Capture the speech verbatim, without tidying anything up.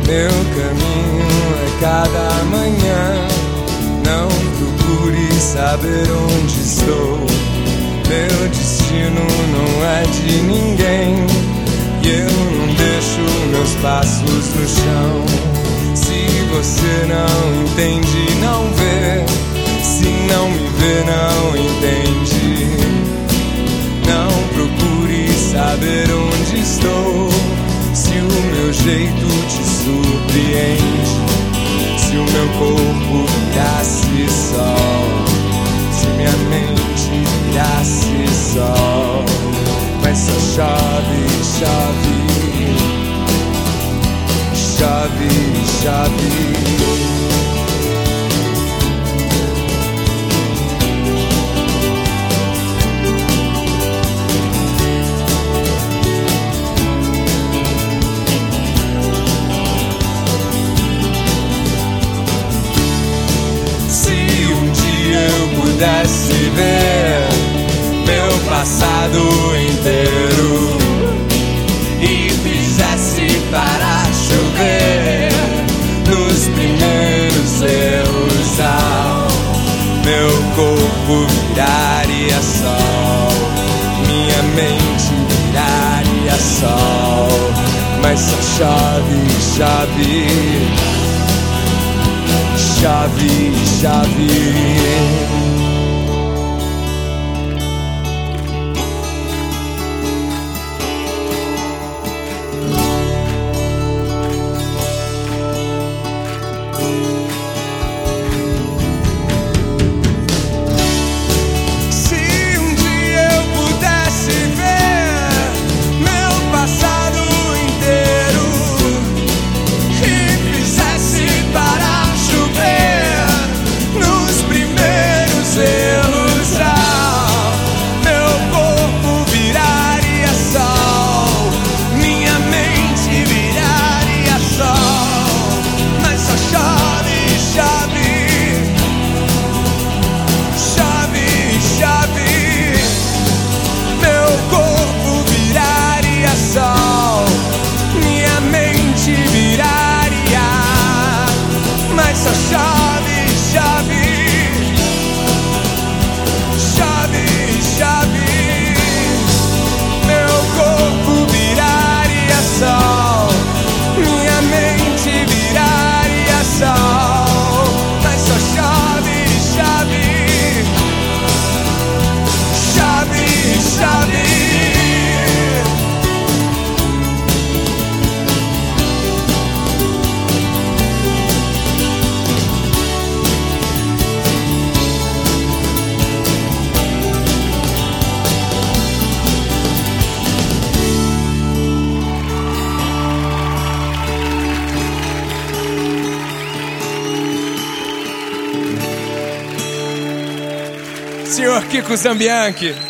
Meu caminho é cada manhã. Não procure saber onde estou. Meu destino não é de ninguém. E eu não deixo meus passos no chão. Se você não entende, não vê. Se não me vê, não entende. Não procure saber onde estou. Se o meu jeito te surpreende, se o meu corpo virasse sol, se minha mente virasse sol, mas só chove, chove, chove, chove. Pudesse ver meu passado inteiro e fizesse parar chover nos primeiros erros, ao meu corpo viraria sol, minha mente viraria sol, mas só chove, chove, chove, chove. Só chove, chove, chove, chove. Meu corpo viraria sol, minha mente viraria sol, mas só chove, chove, chove, chove. Senhor Kiko Zambianchi.